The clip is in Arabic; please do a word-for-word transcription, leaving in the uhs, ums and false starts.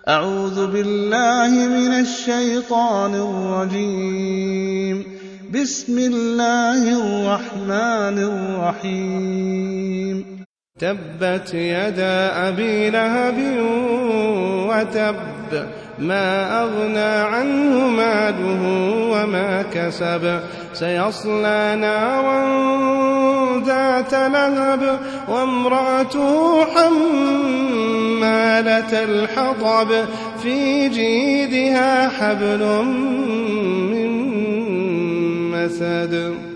أعوذ بالله من الشيطان الرجيم. بسم الله الرحمن الرحيم. تبت يدا أبي لهب وتب ما أغنى عنه ماله وما كسب سيصلى نارا ذات لهب وامرأته حمالة الحطب في جيدها حبل من مسد